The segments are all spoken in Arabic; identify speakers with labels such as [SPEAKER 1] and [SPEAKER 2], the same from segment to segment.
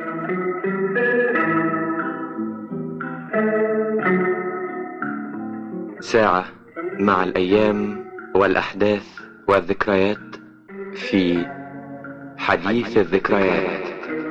[SPEAKER 1] ساعة مع الأيام والأحداث والذكريات في حديث الذكريات.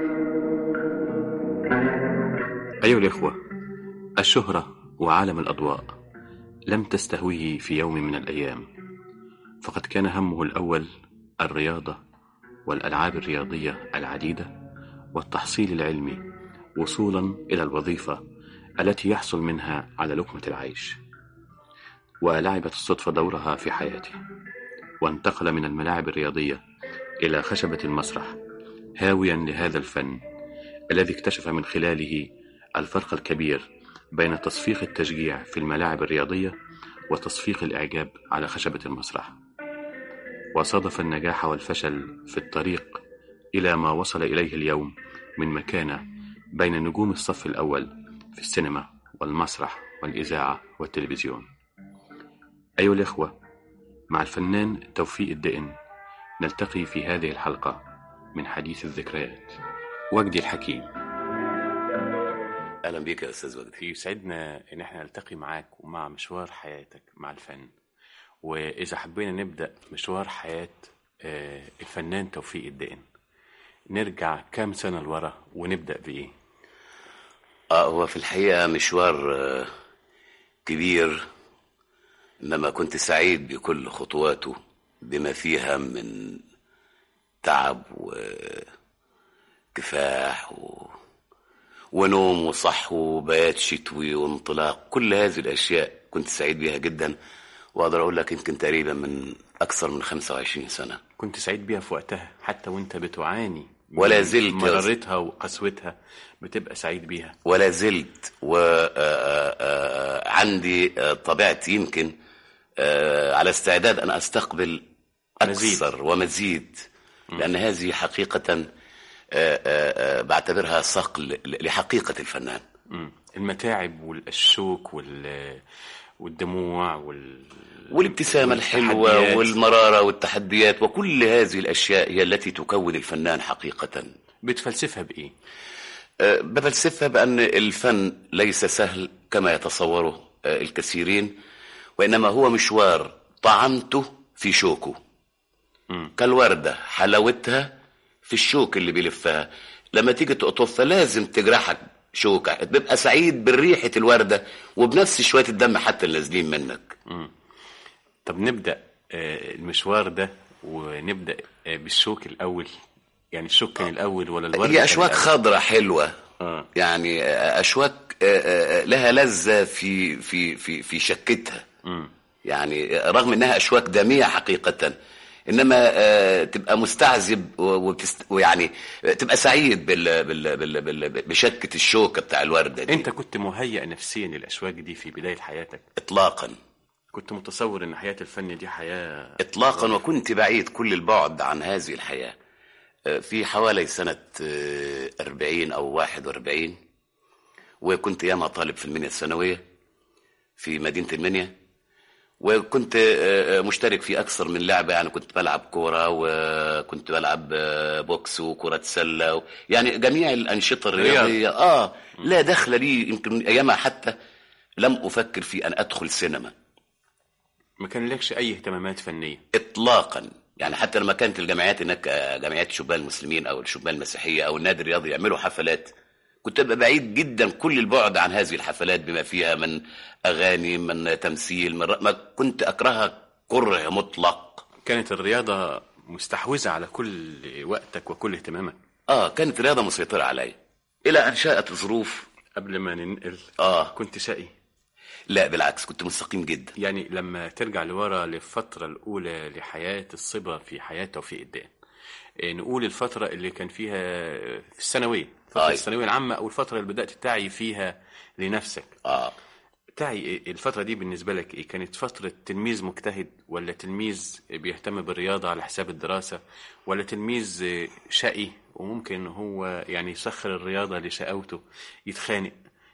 [SPEAKER 2] أيها الإخوة، الشهرة وعالم الأضواء لم تستهويه في يوم من الأيام، فقد كان همه الأول الرياضة والألعاب الرياضية العديدة والتحصيل العلمي وصولا إلى الوظيفة التي يحصل منها على لقمة العيش. ولعبت الصدفة دورها في حياته، وانتقل من الملاعب الرياضية إلى خشبة المسرح، هاويا لهذا الفن الذي اكتشف من خلاله الفرق الكبير بين تصفيق التشجيع في الملاعب الرياضية وتصفيق الإعجاب على خشبة المسرح. وصادف النجاح والفشل في الطريق إلى ما وصل إليه اليوم من مكانة بين نجوم الصف الأول في السينما والمسرح والإذاعة والتلفزيون. أيها الإخوة، مع الفنان توفيق الدقن نلتقي في هذه الحلقة من حديث الذكريات. وجدي الحكيم،
[SPEAKER 3] أهلا بك يا أستاذ وجدي.
[SPEAKER 2] يسعدنا إن احنا نلتقي معاك ومع مشوار حياتك مع الفن. وإذا حبينا نبدأ مشوار حياة الفنان توفيق الدقن، نرجع كام سنة لورا ونبدأ بإيه؟
[SPEAKER 3] هو في الحقيقة مشوار كبير، إنما كنت سعيد بكل خطواته بما فيها من تعب وكفاح ونوم وصح وبيات شتوي وانطلاق. كل هذه الأشياء كنت سعيد بها جدا، وأقدر أقول لك يمكن تقريبا من أكثر من 25 سنة
[SPEAKER 2] كنت سعيد بها في وقتها، حتى وانت بتعاني
[SPEAKER 3] ولا زلت
[SPEAKER 2] مرارتها وقسوتها بتبقى سعيد بيها.
[SPEAKER 3] ولا زلت. وعندي طبيعتي يمكن على استعداد أن أستقبل أكثر ومزيد، لأن هذه حقيقة بعتبرها صقل لحقيقة الفنان.
[SPEAKER 2] المتاعب والشوك والدموع
[SPEAKER 3] والابتسامة الحلوة والمرارة والتحديات وكل هذه الأشياء هي التي تكون الفنان حقيقة.
[SPEAKER 2] بتفلسفها بإيه؟
[SPEAKER 3] بفلسفها بأن الفن ليس سهل كما يتصوره الكثيرين، وإنما هو مشوار طعمته في شوكه. كالوردة حلاوتها في الشوك اللي بيلفها، لما تيجي تقطفها لازم تجرحك شوكة، بيبقى سعيد بالريحة الوردة وبنفس شوية الدم حتى اللي نازلين منك.
[SPEAKER 2] طب نبدأ المشوار ده ونبدأ بالشوك الأول. يعني الشوك كان الأول ولا الوردة؟
[SPEAKER 3] هي أشواك خضرة حلوة. يعني أشواك لها لذة في شكتها. يعني رغم أنها أشواك دمية حقيقة، إنما تبقى مستعذب ويعني تبقى سعيد بشكة الشوكة بتاع الوردة دي.
[SPEAKER 2] أنت كنت مهيئ نفسيا للأشواك دي في بداية حياتك؟
[SPEAKER 3] إطلاقا.
[SPEAKER 2] كنت متصور أن حياة الفن دي حياة
[SPEAKER 3] إطلاقا، وكنت بعيد كل البعد عن هذه الحياة. في حوالي سنة 40 أو 41، وكنت ياما طالب في المنيا الثانوية في مدينة المنيا، وكنت مشترك في أكثر من لعبة. يعني كنت بلعب كورة وكنت بلعب بوكس وكرة سلة يعني جميع الأنشطة الرياضية. لا دخل لي، يمكن أيامها حتى لم أفكر في أن أدخل سينما.
[SPEAKER 2] ما كان لكش أي اهتمامات فنية
[SPEAKER 3] إطلاقا. يعني حتى لما كانت الجمعيات هناك، جمعيات الشبان المسلمين أو الشبان المسيحية أو النادي الرياضي يعملوا حفلات، كنت أبقى بعيد جدا كل البعد عن هذه الحفلات بما فيها من أغاني، من تمثيل، ما كنت أكرهها كره مطلق.
[SPEAKER 2] كانت الرياضة مستحوذة على كل وقتك وكل اهتمامك.
[SPEAKER 3] كانت الرياضة مسيطرة علي إلى أن شاءت الظروف.
[SPEAKER 2] قبل ما ننقل كنت شقي؟
[SPEAKER 3] لا بالعكس، كنت مستقيم جدا.
[SPEAKER 2] يعني لما ترجع لورا للفترة الأولى لحياة الصبا في حياة توفيق الدقن، نقول الفترة اللي كان فيها في الثانوية، فترة الثانوية العامة، أو الفترة اللي بدأت تعي فيها لنفسك. تعي الفترة دي بالنسبة لك إيه؟ كانت فترة تلميذ مجتهد، ولا تلميذ بيهتم بالرياضة على حساب الدراسة، ولا تلميذ شقي وممكن هو يعني يسخر الرياضة لشقاوته، يتخانق،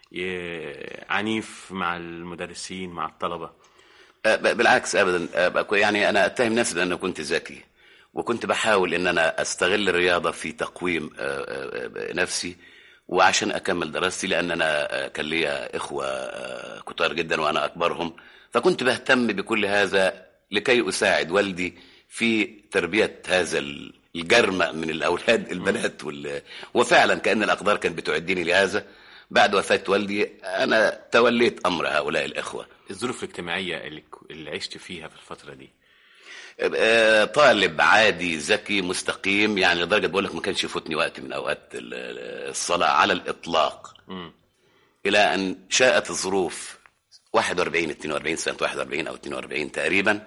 [SPEAKER 2] عنيف مع المدرسين مع الطلبة؟
[SPEAKER 3] بالعكس أبدا. يعني أنا أتهم نفسي بأن كنت ذكي، وكنت بحاول ان انا استغل الرياضة في تقويم نفسي وعشان اكمل دراستي، لان انا كان ليا اخوة كتار جدا وانا اكبرهم، فكنت بهتم بكل هذا لكي اساعد والدي في تربية هذا الجرمة من الاولاد البنات وفعلا كأن الاقدار كانت بتعدني لهذا. بعد وفاة والدي انا توليت امر هؤلاء الاخوة.
[SPEAKER 2] الظروف الاجتماعية اللي عشت فيها في الفترة دي؟
[SPEAKER 3] طالب عادي ذكي مستقيم، يعني لدرجة بقول لك ما كانش يفوتني وقت من اوقات الصلاة على الاطلاق. الى ان شاءت الظروف 42 سنة 41 او 42 تقريبا،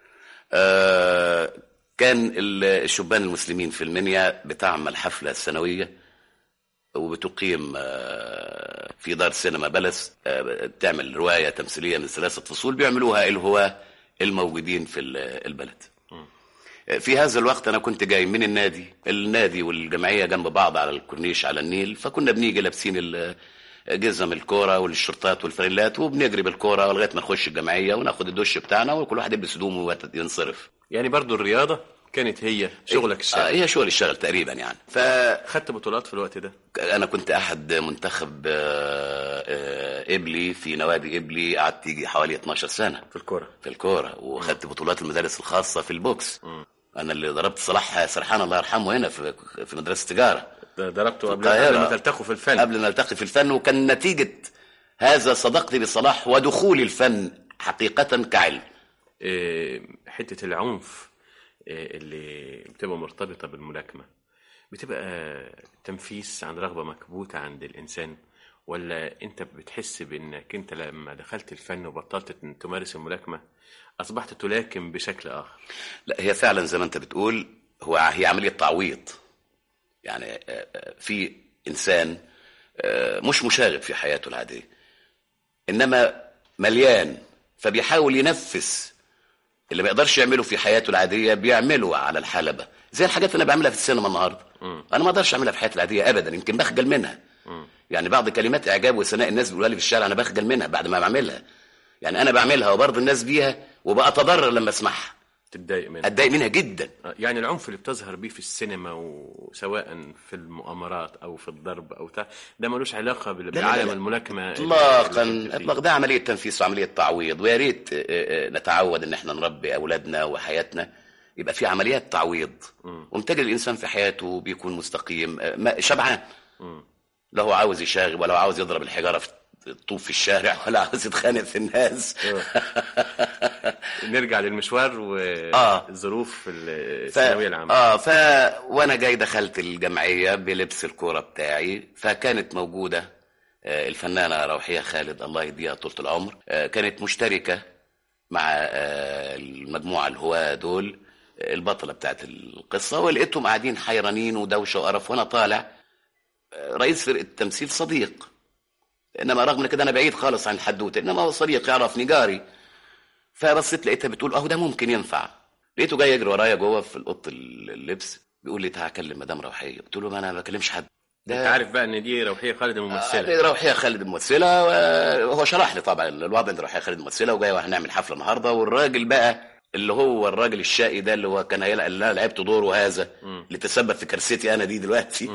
[SPEAKER 3] كان الشبان المسلمين في المنيا بتعمل حفلة سنوية وبتقيم في دار سينما بلس، تعمل رواية تمثيلية من 3 فصول بيعملوها الهواة الموجودين في البلد. في هذا الوقت انا كنت جاي من النادي والجمعية جنب بعض على الكورنيش على النيل، فكنا بنيجي لابسين جزم الكورة والشرطات والفريلات وبنجري بالكورة لغاية ما نخش الجمعية وناخد الدش بتاعنا وكل واحد يلبس هدومه وينصرف.
[SPEAKER 2] يعني برضو الرياضة كانت هي شغلك الشغل؟
[SPEAKER 3] هي شغل الشغل تقريبا يعني.
[SPEAKER 2] خدت بطولات في الوقت ده؟
[SPEAKER 3] انا كنت احد منتخب ابلي في نوادي ابلي، قعدت يجي حوالي 12 سنة في الكورة وخدت بطولات المدارس الخاصة في البوكس. انا اللي ضربت صلاح سرحان الله يرحمه هنا في مدرسة تجارة.
[SPEAKER 2] ضربته قبل ما تلتقوا في الفن؟ قبل
[SPEAKER 3] ما نلتقي في الفن، وكان نتيجة هذا صداقتي بصلاح ودخولي الفن حقيقة كعلم.
[SPEAKER 2] حتة العنف اللي بتبقى مرتبطة بالملاكمة بتبقى تنفيس عن رغبة مكبوتة عند الإنسان، ولا أنت بتحس بأنك أنت لما دخلت الفن وبطلت تمارس الملاكمة أصبحت تلاكم بشكل آخر؟
[SPEAKER 3] لا، هي فعلا زي ما أنت بتقول، هي عملية تعويض. يعني في إنسان مش مشاغب في حياته العادية، إنما مليان، فبيحاول ينفس اللي ما يقدرش يعمله في حياته العادية بيعمله على الحلبة، زي الحاجات اللي أنا بعملها في السينما النهاردة. أنا ما أقدرش أعملها في حياتي العادية أبدا، يمكن بخجل منها. يعني بعض كلمات إعجاب وثناء الناس بيقولها لي في الشارع أنا بخجل منها بعد ما بعملها. يعني أنا بعملها وبرضه الناس بيها وبأتضرر لما أسمعها. أتضايق منها جدا.
[SPEAKER 2] يعني العنف اللي بتظهر بيه في السينما وسواء في المؤامرات أو في الضرب أو ده ملوش علاقة بعالم الملاكمة
[SPEAKER 3] إطلاقا. ده عملية تنفيس وعملية تعويض، ويا ريت نتعود إن احنا نربي أولادنا وحياتنا يبقى في عمليات تعويض، ومتجد الإنسان في حياته بيكون مستقيم شبعان، لا هو عاوز يشاغب ولا هو عاوز يضرب الحجارة في الطوب في الشارع ولا عاوز يتخانق في الناس.
[SPEAKER 2] نرجع للمشوار والظروف الثانويه العامه.
[SPEAKER 3] وانا جاي دخلت الجمعيه بلبس الكوره بتاعي، فكانت موجوده الفنانه روحيه خالد الله يديها طولة العمر، كانت مشتركه مع المجموعه الهواة دول البطله بتاعت القصه، ولقيتهم قاعدين حيرانين ودوشه وقرف، وانا طالع رئيس فرقه التمثيل صديق، انما رغم كده انا بعيد خالص عن الحدوته، انما هو صديق يعرفني جاري. فبصيت لقيتها بتقول اهو ده ممكن ينفع. لقيته جاي يجري ورايا جوه في اوضه اللبس بيقول لي تعالى اكلم مدام روحيه. قلت له ما انا ما بكلمش حد.
[SPEAKER 2] انت عارف بقى ان دي روحيه خالد الممثله؟
[SPEAKER 3] دي روحيه خالد الممثله، وهو شرح لي طبعا الوضع ان روحيه خالد الممثله وجايه وهنعمل حفله النهارده، والراجل بقى اللي هو الراجل الشقي ده اللي هو كان هيلقى اللي انا لعبت دوره هذا اللي تسبب في كارثتي انا دي دلوقتي.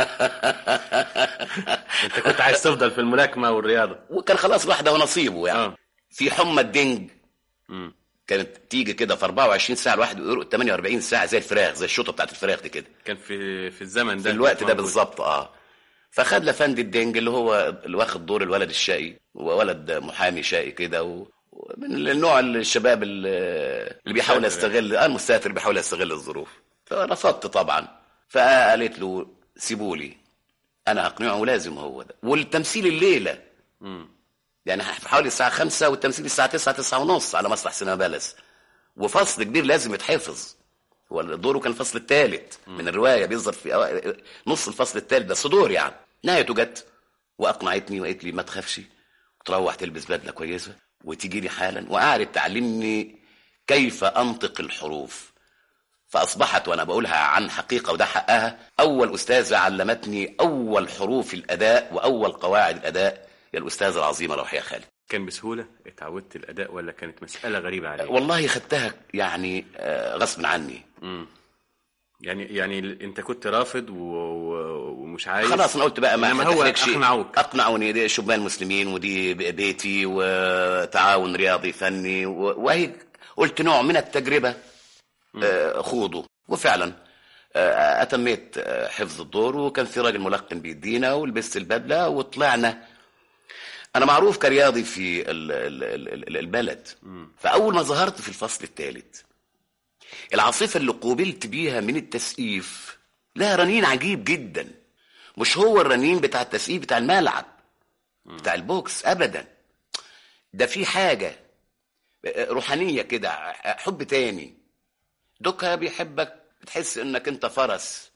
[SPEAKER 2] انت كنت عايز تفضل في الملاكمه والرياضه،
[SPEAKER 3] وكان خلاص واحده ونصيبه يعني. في حمى الدنج كانت تيجي كده في 24 ساعه، الواحد يرقد 48 ساعه زي الفراخ، زي الشوطه بتاعت الفراخ دي كده.
[SPEAKER 2] كان في الزمن ده،
[SPEAKER 3] في الوقت ده بالظبط. فخد لفندي الدنج اللي هو اللي واخد دور الولد الشقي، وولد محامي شقي كده، من النوع الشباب اللي بيحاول يستغل المستهتر، بيحاول يستغل الظروف. فرفضت طبعا، فقالت له سيبولي انا هقنعه، لازم هو ده. والتمثيل الليله يعني في حوالي الساعه 5 والتمثيل الساعه 9 على مسرح سينما بلس، وفصل كبير لازم يتحفظ. هو دوره كان الفصل الثالث من الروايه، بيظهر في نص الفصل الثالث بس دور يعني. نهايته جت واقنعتني وقالت لي ما تخافش، وتروح تلبس بدله كويسه وتيجي لي حالا، وقعدت تعلمني كيف انطق الحروف. فاصبحت وانا بقولها عن حقيقه وده حقها، اول استاذه علمتني اول حروف الاداء واول قواعد الاداء هي الاستاذه العظيمه روحيه خالد.
[SPEAKER 2] كان بسهوله اتعودت الاداء ولا كانت مساله غريبه عليك؟
[SPEAKER 3] والله خدتها يعني غصب عني.
[SPEAKER 2] يعني انت كنت رافض ومش عايز.
[SPEAKER 3] خلاص انا قلت بقى ما
[SPEAKER 2] انما هو
[SPEAKER 3] شيء. اقنعوني دي شبان مسلمين ودي بيتي وتعاون رياضي فني وهي قلت نوع من التجربة خوضه. وفعلا اتميت حفظ الدور، وكان في راجل ملقن بيدينا ولبست البدلة وطلعنا. انا معروف كرياضي في البلد. فاول ما ظهرت في الفصل الثالث العاصفة اللي قوبلت بيها من التسقيف لها رنين عجيب جدا، مش هو الرنين بتاع التسقيف بتاع الملعب بتاع البوكس ابدا. ده في حاجة روحانية كده، حب تاني. دوكا بيحبك، بتحس انك انت فرس.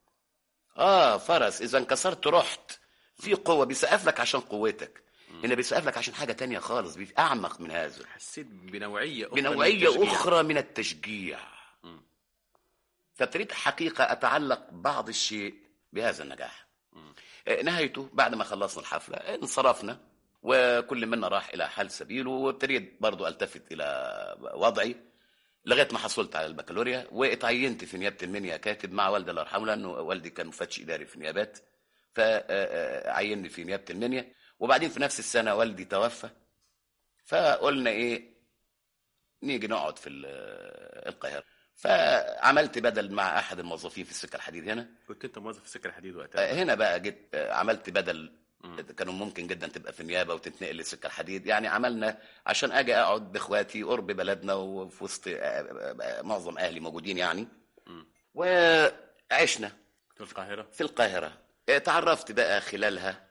[SPEAKER 3] فرس اذا انكسرت رحت. في قوة بيسقف لك عشان قوتك، هنا بيسقف لك عشان حاجة تانية خالص، اعمق من هذا.
[SPEAKER 2] حسيت بنوعية
[SPEAKER 3] أخرى من التشجيع. فابتديت حقيقة أتعلق بعض الشيء بهذا النجاح. نهايته بعد ما خلصنا الحفلة انصرفنا، وكل منا راح إلى حال سبيله، وابتديت برضو ألتفت إلى وضعي لغاية ما حصلت على البكالوريا، واتعينت في نيابة المنيا كاتب مع والدي الله يرحمه، لأنه والدي كان مفتش إداري في النيابات، فعيني في نيابة المنيا. وبعدين في نفس السنة والدي توفى، فقلنا إيه نيجي نقعد في القاهرة. فعملت بدل مع أحد الموظفين في السكة الحديد هنا.
[SPEAKER 2] كنت أنت موظف في السكة الحديد وقتها؟
[SPEAKER 3] هنا بقى جيت عملت بدل. كانوا ممكن جدا تبقى في النيابة وتتنقل للسكة الحديد، يعني عملنا عشان أجي أقعد بإخواتي قرب بلدنا وفي وسط معظم أهلي موجودين يعني. وعشنا في القاهرة. تعرفت بقى خلالها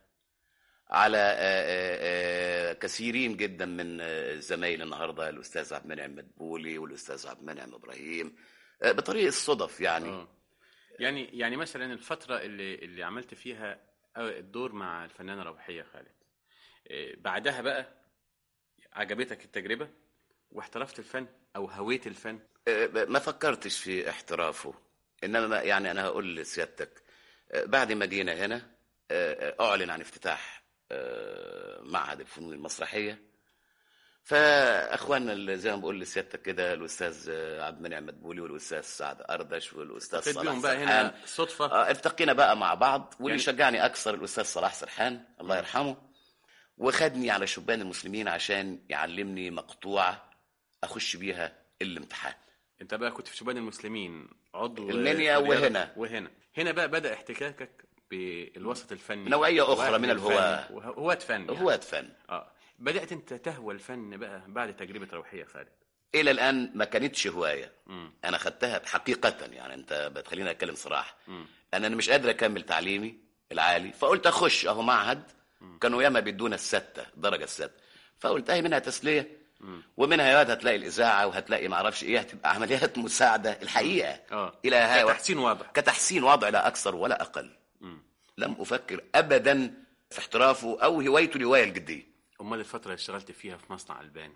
[SPEAKER 3] على كثيرين جدا من زمايلي النهارده، الاستاذ عبد المنعم مدبولي والاستاذ عبد المنعم ابراهيم، بطريق الصدف يعني.
[SPEAKER 2] يعني مثلا الفتره اللي عملت فيها الدور مع الفنانه روحيه خالد، بعدها بقى عجبتك التجربه واحترفت الفن او هويت الفن؟
[SPEAKER 3] ما فكرتش في احترافه، انما يعني انا هقول لسيادتك بعد ما جينا هنا اعلن عن افتتاح معهد الفنون المسرحيه. فاخواننا اللي زي ما بقول لسيادتك كده الاستاذ عبد المنعم مدبولي والاستاذ سعد اردش والاستاذ صلاح
[SPEAKER 2] بقى
[SPEAKER 3] سرحان
[SPEAKER 2] هنا صدفه
[SPEAKER 3] التقينا بقى مع بعض. واللي شجعني اكثر الاستاذ صلاح سرحان الله يرحمه، وخدني على شبان المسلمين عشان يعلمني مقطوعه اخش بيها الامتحان.
[SPEAKER 2] انت بقى كنت في شبان المسلمين عضو
[SPEAKER 3] المنيا
[SPEAKER 2] وهنا بقى بدأ احتكاكك بالوسط الفني،
[SPEAKER 3] نوعية أخرى من الهواة،
[SPEAKER 2] هواة فن. بدأت أنت تهوى الفن بقى بعد تجربة روحية خالد؟
[SPEAKER 3] إلى الآن ما كانتش هواية. أنا خدتها حقيقة، يعني أنت بتخليني أتكلم صراحة. أنا مش قادر أكمل تعليمي العالي، فقلت أخش أهو معهد. كانوا ياما بيدونا الدرجة السادسة، فقلت أهي منها تسلية ومنها يا واد هتلاقي الإذاعة وهتلاقي معرفش إيه، هتبقى عمليات مساعدة الحقيقة
[SPEAKER 2] إلى كتحسين
[SPEAKER 3] وضع لا أكثر ولا أقل. لم أفكر أبدا في احترافه أو هوايته الهواية الجدية.
[SPEAKER 2] أمال الفترة اللي اشتغلت فيها في مصنع البان؟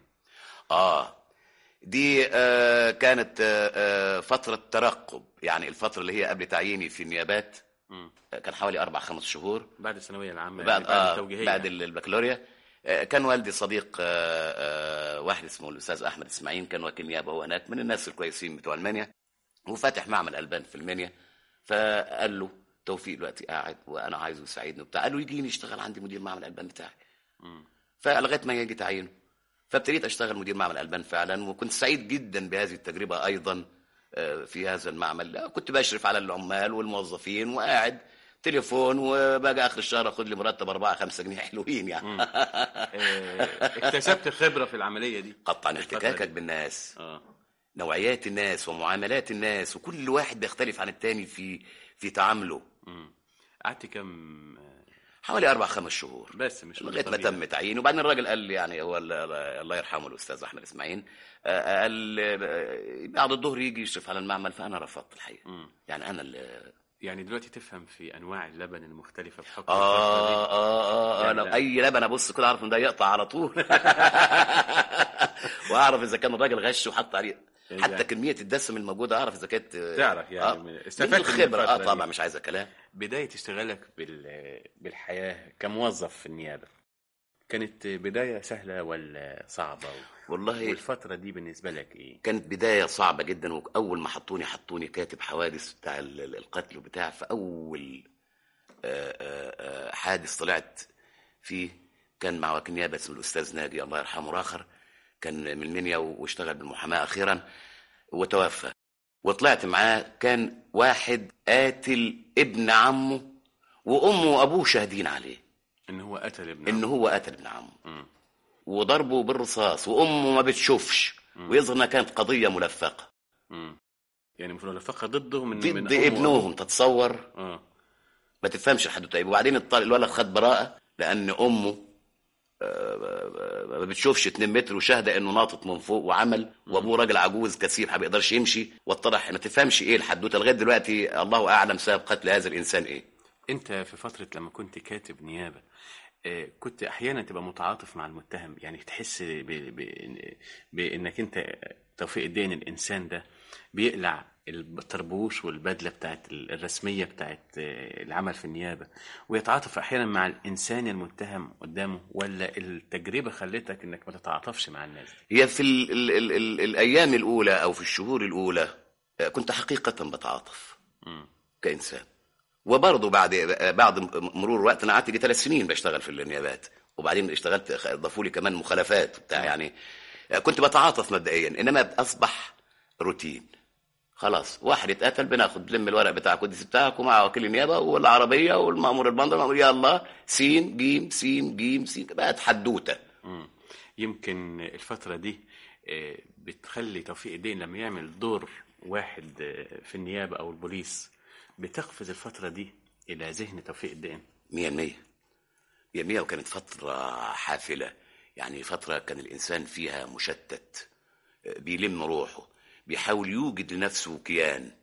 [SPEAKER 3] دي كانت فترة ترقب، يعني الفترة اللي هي قبل تعييني في النيابات. كان حوالي 4-5 شهور
[SPEAKER 2] بعد الثانوية العامة،
[SPEAKER 3] بعد التوجيهية، بعد البكالوريا. كان والدي صديق واحد اسمه الأستاذ أحمد إسماعيل، كان وكيل نيابة هو هناك، من الناس الكويسين بتوع المنيا، وفاتح معمل ألبان في المنيا. فقال له توفيق دلوقتي قاعد وانا عايزه يساعدني وبتاع، قال له يجيني يشتغل عندي مدير معمل الالبان بتاعي. فلغايه ما يجي تعينه فابتديت اشتغل مدير معمل الالبان فعلا، وكنت سعيد جدا بهذه التجربه ايضا. في هذا المعمل كنت بشرف على العمال والموظفين، وقاعد تليفون، وباجي اخر الشهر اخد لي مرتب 4-5 جنيه حلوين يعني.
[SPEAKER 2] اكتسبت خبره في العمليه دي
[SPEAKER 3] قطعا. احتكاكك بالناس، نوعيات الناس ومعاملات الناس، وكل واحد بيختلف عن التاني في تعامله.
[SPEAKER 2] قعدت كم؟
[SPEAKER 3] حوالي 4-5 شهور
[SPEAKER 2] بس، مش
[SPEAKER 3] لغايه ما تم تعيينه. وبعدين الراجل قال لي، يعني هو الله يرحمه الاستاذ احمد اسماعيل، قال بعد الظهر يجي يشرف على المعمل. فانا رفضت الحقيقه. يعني انا
[SPEAKER 2] يعني دلوقتي تفهم في انواع اللبن المختلفه بحكم
[SPEAKER 3] يعني لو اي لبن ابص كده اعرف ان ده يقطع على طول. واعرف اذا كان الراجل غش وحط عليه حتى كميه الدسم الموجوده، اعرف اذا كانت
[SPEAKER 2] تعرف يعني
[SPEAKER 3] استفدت الخبره. طبعا مش عايزه كلام.
[SPEAKER 2] بدايه اشتغالك بالحياه كموظف في النيابه كانت بداية سهلة ولا صعبة؟
[SPEAKER 3] والله
[SPEAKER 2] والفترة دي بالنسبة لك ايه؟
[SPEAKER 3] كانت بداية صعبة جدا، وأول ما حطوني كاتب حوادث بتاع القتل وبتاع، فأول حادث طلعت فيه كان مع وكيل نيابة اسمه الأستاذ ناجي الله يرحمه راخر، كان من المنيا واشتغل بالمحاماة أخيرا وتوفى. وطلعت معاه، كان واحد قاتل ابن عمه وأمه وأبوه شاهدين عليه
[SPEAKER 2] إن هو قتل ابن
[SPEAKER 3] إن
[SPEAKER 2] عمه.
[SPEAKER 3] هو قتل ابن عمه وضربه بالرصاص، وأمه ما بتشوفش، ويظهر إنها كانت قضية ملفقة.
[SPEAKER 2] يعني ملفقة ضده من
[SPEAKER 3] ضد ابنهم، تتصور؟ ما تفهمش الحدوته ايه. وبعدين الولد خد براءه لان امه ما بتشوفش 2 متر وشاهده انه ناطط من فوق وعمل، وابوه راجل عجوز كثير ما بيقدرش يمشي، واتضح ما تفهمش ايه الحدوته لغايه دلوقتي، الله اعلم سبب قتل هذا الانسان ايه.
[SPEAKER 2] انت في فتره لما كنت كاتب نيابه كنت احيانا تبقى متعاطف مع المتهم، يعني تحس بانك انت توفيق الدين الانسان ده بيقلع الطربوش والبدله بتاعت الرسميه بتاعت العمل في النيابه، ويتعاطف احيانا مع الانسان المتهم قدامه، ولا التجربه خلتك انك ما تتعاطفش مع الناس دي؟
[SPEAKER 3] هي في الايام الاولى او في الشهور الاولى كنت حقيقه بتعاطف كانسان. وبرضه بعد مرور وقت، انا قعدت 3 سنين بشتغل في النيابات، وبعدين اشتغلت ضافوا لي كمان مخالفات بتاع، يعني كنت بتعاطف مبدئيا، انما اصبح روتين. خلاص واحد اتقتل بناخد لم الورق بتاع الكودس بتاعك ومع وكيل النيابه والعربيه والمأمور البندر، يا الله سين جيم سين جيم سين، بقت حدوته.
[SPEAKER 2] يمكن الفتره دي بتخلي توفيق الدين لما يعمل دور واحد في النيابه او البوليس بتقفز الفتره دي الى ذهن توفيق الدين
[SPEAKER 3] 100%. وكانت فتره حافله، يعني فتره كان الانسان فيها مشتت، بيلم روحه، بيحاول يوجد لنفسه كيان،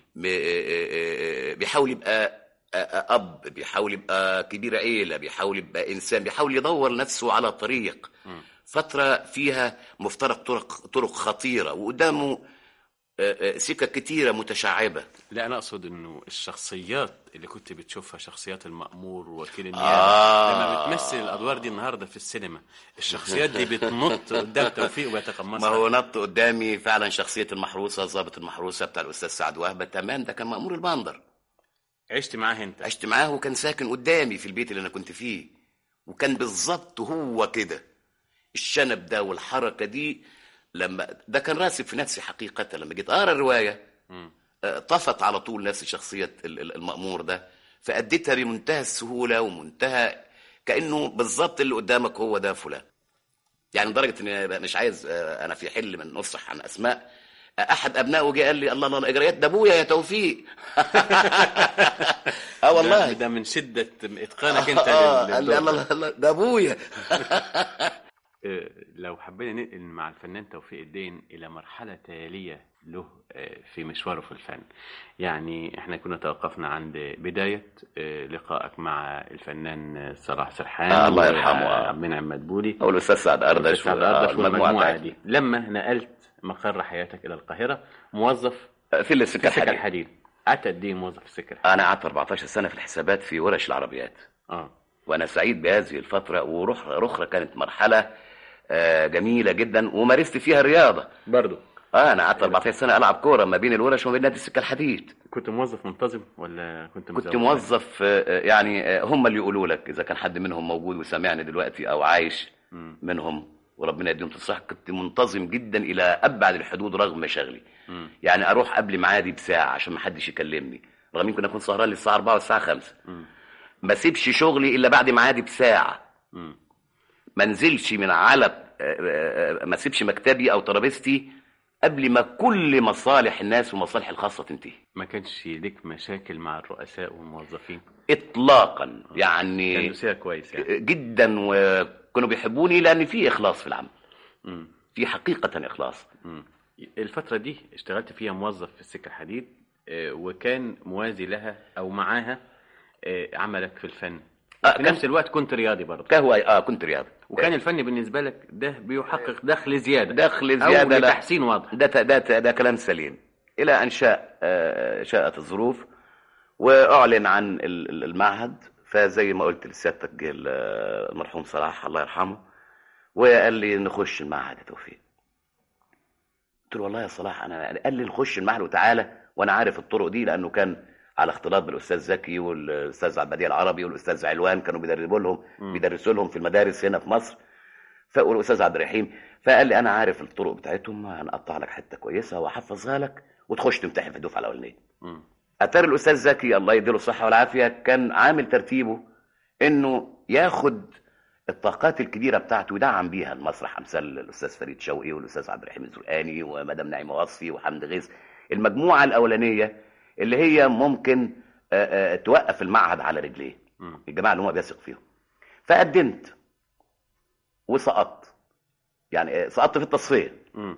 [SPEAKER 3] بيحاول يبقى أب، بيحاول يبقى كبير عيلة، بيحاول يبقى إنسان، بيحاول يدور نفسه على طريق. فترة فيها مفترق طرق خطيرة، وقدامه سكك كتيرة متشعبة.
[SPEAKER 2] لا أنا أقصد إنه الشخصيات اللي كنت بتشوفها، شخصيات المأمور ووكيل النيابة، لما بتمثل الأدوار دي النهاردة في السينما، الشخصيات دي بتنط قدام توفيق ويتقمصها.
[SPEAKER 3] ما هو نط قدامي فعلا شخصية المحروسة، ضابط المحروسة بتاع الأستاذ سعد وهبة، تمام، ده كان مأمور البندر.
[SPEAKER 2] عشت معاه أنت؟
[SPEAKER 3] عشت معاه، وكان ساكن قدامي في البيت اللي أنا كنت فيه، وكان بالظبط هو كده، الشنب ده والحركة دي. لما ده كان راسب في نفسي حقيقة، لما جيت أقرأ الرواية طفت على طول نفس شخصية المأمور ده، فأديتها بمنتهى السهولة ومنتهى كأنه بالظبط اللي قدامك هو ده فلان. يعني لدرجة إني مش عايز أنا في حل من نفصح عن أسماء، أحد أبنائه جه قال لي الله الإجراءات ده أبويا يا توفيق. والله
[SPEAKER 2] ده من شدة إتقانك أنت
[SPEAKER 3] قال لي الله ده أبويا.
[SPEAKER 2] لو حبينا ننقل مع الفنان توفيق الدين إلى مرحلة تالية له في مشواره في الفن، يعني احنا كنا توقفنا عند بداية لقائك مع الفنان صلاح سرحان
[SPEAKER 3] الله يرحمه،
[SPEAKER 2] عبد المنعم مدبولي
[SPEAKER 3] أو الأستاذ سعد أردش
[SPEAKER 2] والمجموعة دي، لما نقلت مقر حياتك إلى القاهرة موظف في السكة الحديد. قعدت قد ايه موظف في السكة الحديد؟
[SPEAKER 3] أنا قعدت 14 سنة في الحسابات في ورش العربيات. وأنا سعيد بهذه الفترة، ورخرة كانت مرحلة جميلة جدا، ومارست فيها الرياضة
[SPEAKER 2] برضو.
[SPEAKER 3] أنا قعدت 14 سنة ألعب كورة ما بين الورش وما بين نادي السكة الحديد.
[SPEAKER 2] كنت موظف منتظم ولا كنت
[SPEAKER 3] موظف يعني هم اللي يقولوا لك إذا كان حد منهم موجود وسامعني دلوقتي أو عايش منهم وربنا يديهم الصحة. كنت منتظم جدا إلى أبعد الحدود رغم مشاغلي. يعني أروح قبل ميعادي بساعة عشان ما حدش يكلمني، رغم إن كنا أكون سهران للساعة 4 والساعة 5. ما سيبش شغلي إلا بعد ميعادي بساعة. ما نزلش من على ما سيبش مكتبي أو ترابيزتي قبل ما كل مصالح الناس ومصالح الخاصة تنتهي.
[SPEAKER 2] ما كانش ليك مشاكل مع الرؤساء والموظفين
[SPEAKER 3] إطلاقا، يعني
[SPEAKER 2] كان نسيها كويس يعني.
[SPEAKER 3] جدا، وكانوا بيحبوني لأن في إخلاص في العمل. في حقيقة إخلاص.
[SPEAKER 2] الفترة دي اشتغلت فيها موظف في السكة الحديد، وكان موازي لها أو معاها عملك في الفن. في نفس الوقت كنت رياضي برضه.
[SPEAKER 3] كنت رياضي،
[SPEAKER 2] وكان الفن بالنسبة لك ده بيحقق دخل زيادة
[SPEAKER 3] أو
[SPEAKER 2] لتحسين وضع.
[SPEAKER 3] ده كلام سليم، إلى أن شاءت الظروف وأعلن عن المعهد فزي ما قلت لسيادتك جه المرحوم صلاح الله يرحمه وقال لي نخش المعهد يا توفيق. قلت له والله يا صلاح انا، قال لي نخش المعهد وتعالى، وانا عارف الطرق دي لانه كان على اختلاط بالاستاذ زكي والاستاذ عبدالبديع العربي والاستاذ علوان، كانوا بيدرسوا لهم في المدارس هنا في مصر، والاستاذ عبد الرحيم. فقال لي انا عارف الطرق بتاعتهم، هنقطع لك حته كويسه واحفظها لك وتخش تمتحن في الدفعه الاولانيه. اتاري الاستاذ زكي الله يديله الصحه والعافيه كان عامل ترتيبه انه ياخد الطاقات الكبيره بتاعته ويدعم بيها المسرح، امثال الاستاذ فريد شوقي والاستاذ عبد الرحيم الزرقاني ومدام نعيمه وصفي وحمد غيث، المجموعه الاولانيه اللي هي ممكن توقف المعهد على رجليه، الجماعه اللي هم بيثق فيهم. فقدمت وسقطت، يعني سقطت في التصفيه.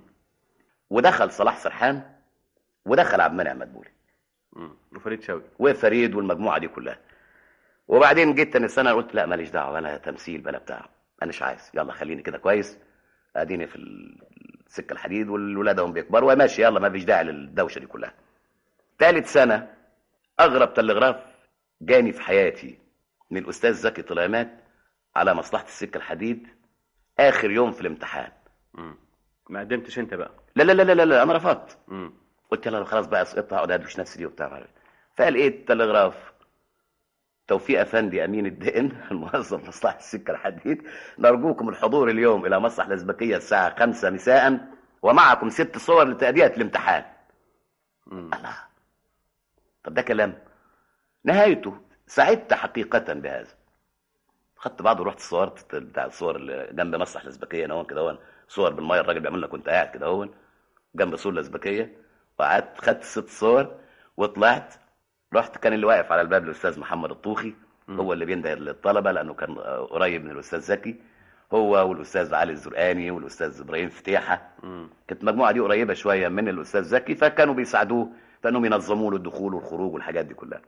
[SPEAKER 3] ودخل صلاح سرحان ودخل عبد المنعم مدبولي
[SPEAKER 2] وفريد شوقي
[SPEAKER 3] وفريد والمجموعه دي كلها. وبعدين جيت تاني السنه قلت لا ماليش دعوه، انا تمثيل بلا بتاع، انا مش عايز، يلا خليني كده كويس، اديني في السكه الحديد والولاد هم بيكبروا وماشي، يلا ما فيش داعي للدوشه دي كلها. ثالث سنه اغرب تلغراف جاني في حياتي من الاستاذ زكي طليمات على مصلحه السكه الحديد اخر يوم في الامتحان.
[SPEAKER 2] ما قدمتش انت بقى؟
[SPEAKER 3] لا لا لا لا, لا انا رفضت. قلت يلا خلاص بقى اسقطت، اقعد ادوش نفسي دي وبتاع. فقال ايه التلغراف؟ توفيق افندي امين الدقن الموظف مصلحه السكه الحديد، نرجوكم الحضور اليوم الى مسرح الازبكيه الساعه 5 مساء ومعكم 6 صور لتأدية الامتحان. الله، طب ده كلام نهايته. سعدت حقيقه بهذا، خدت بعض ورحت صورت بتاع الصور اللي جنب مسرح الازبكيه هنا كده، هون صور بالميه، الراجل بيعمل لك كنت قاعد كده هون جنب سور الازبكيه، وقعدت خدت 6 صور وطلعت. رحت كان اللي واقف على الباب الاستاذ محمد الطوخي، هو اللي بينده للطلبه لانه كان قريب من الاستاذ زكي، هو والاستاذ علي الزرقاني والاستاذ ابراهيم فتيحه. كانت المجموعه دي قريبه شويه من الاستاذ زكي، فكانوا بيساعدوه فانهم ينظموا له الدخول والخروج والحاجات دي كلها.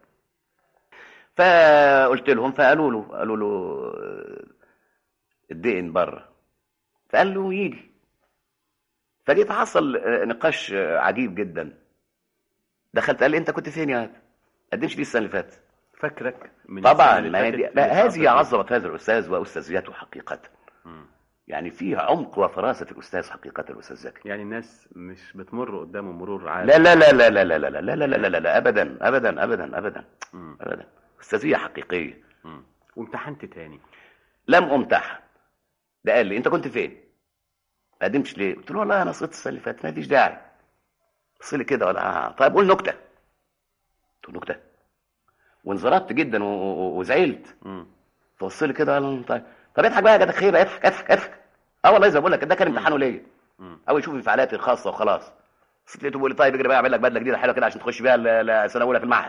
[SPEAKER 3] فقلت لهم، قالوا له الدقن بره، فقال له يجي. فجيت حصل نقاش عجيب جدا. دخلت قال لي انت كنت فين يا هذا؟ قدمش لي السنه اللي فاتت.
[SPEAKER 2] فاكرك من
[SPEAKER 3] طبعا ما هذه عظمه هذا الاستاذ واستاذيته حقيقه. يعني فيه عمق وفراسه الاستاذ حقيقه الاستاذ زكي.
[SPEAKER 2] يعني الناس مش بتمر قدامه مرور عادي.
[SPEAKER 3] لا لا لا لا لا لا لا لا لا لا لا لا ابدا ابدا ابدا ابدا ابدا، استاذيه حقيقيه.
[SPEAKER 2] وامتحنت تاني؟
[SPEAKER 3] لم امتحن. ده قال لي انت كنت فين؟ ما قدمتش ليه؟ قلت له والله انا سقطت السنه اللي فاتت، ما فيش داعي. بص لي كده ولا طيب قول نكته. قلت له نكته؟ وانزربت جدا وزعلت. فبص لي كده قال طب اضحك بقى يا جدع خير، اضحك. والله زي ما بقول لك ده كان امتحانه ليا، او يشوف انفعالاتي الخاصه وخلاص. بصيت لقيته بيقول لي طيب اجري بقى اعمل لك بدله جديده حلوه كده عشان تخش بيها السنه الاولى في المعهد.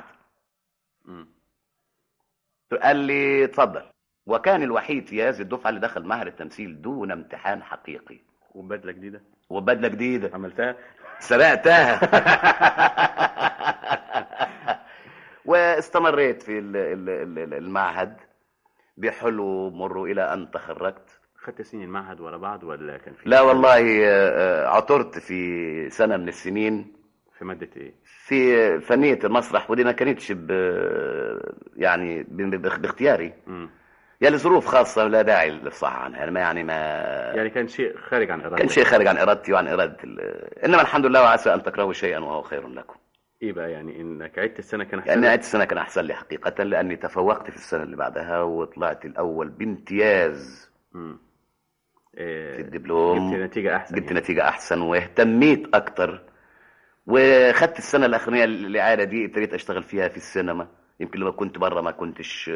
[SPEAKER 3] قال لي اتفضل. وكان الوحيد في هذه الدفعه اللي دخل معهد التمثيل دون امتحان حقيقي.
[SPEAKER 2] وبدله جديده؟
[SPEAKER 3] وبدله جديده
[SPEAKER 2] عملتها؟
[SPEAKER 3] سرقتها. واستمريت في المعهد بحلو مروا الى ان تخرجت.
[SPEAKER 2] خدت سنين المعهد ورا بعض ولا كان في؟
[SPEAKER 3] لا والله عثرت في سنه من السنين.
[SPEAKER 2] في ماده ايه؟ في
[SPEAKER 3] فنيه المسرح، ودي ما كانتش يعني باختياري. يعني لظروف خاصه لا داعي للصح عنها، يعني
[SPEAKER 2] كان شيء خارج عن ارادتك.
[SPEAKER 3] كان شيء خارج عن ارادتي وعن اراده انما الحمد لله، وعسى ان تكرهوا شيئا وهو خير لكم.
[SPEAKER 2] ايه بقى يعني انك عدت السنه كان احسن؟
[SPEAKER 3] يعني عدت السنه كان احسن لي حقيقه، لاني تفوقت في السنه اللي بعدها وطلعت الاول بامتياز في الدبلوم.
[SPEAKER 2] جبت نتيجه احسن.
[SPEAKER 3] جبت نتيجه احسن واهتميت اكتر، وخدت السنه الاخرانيه الاعاده دي ابتديت اشتغل فيها في السينما. يمكن لما كنت بره ما كنتش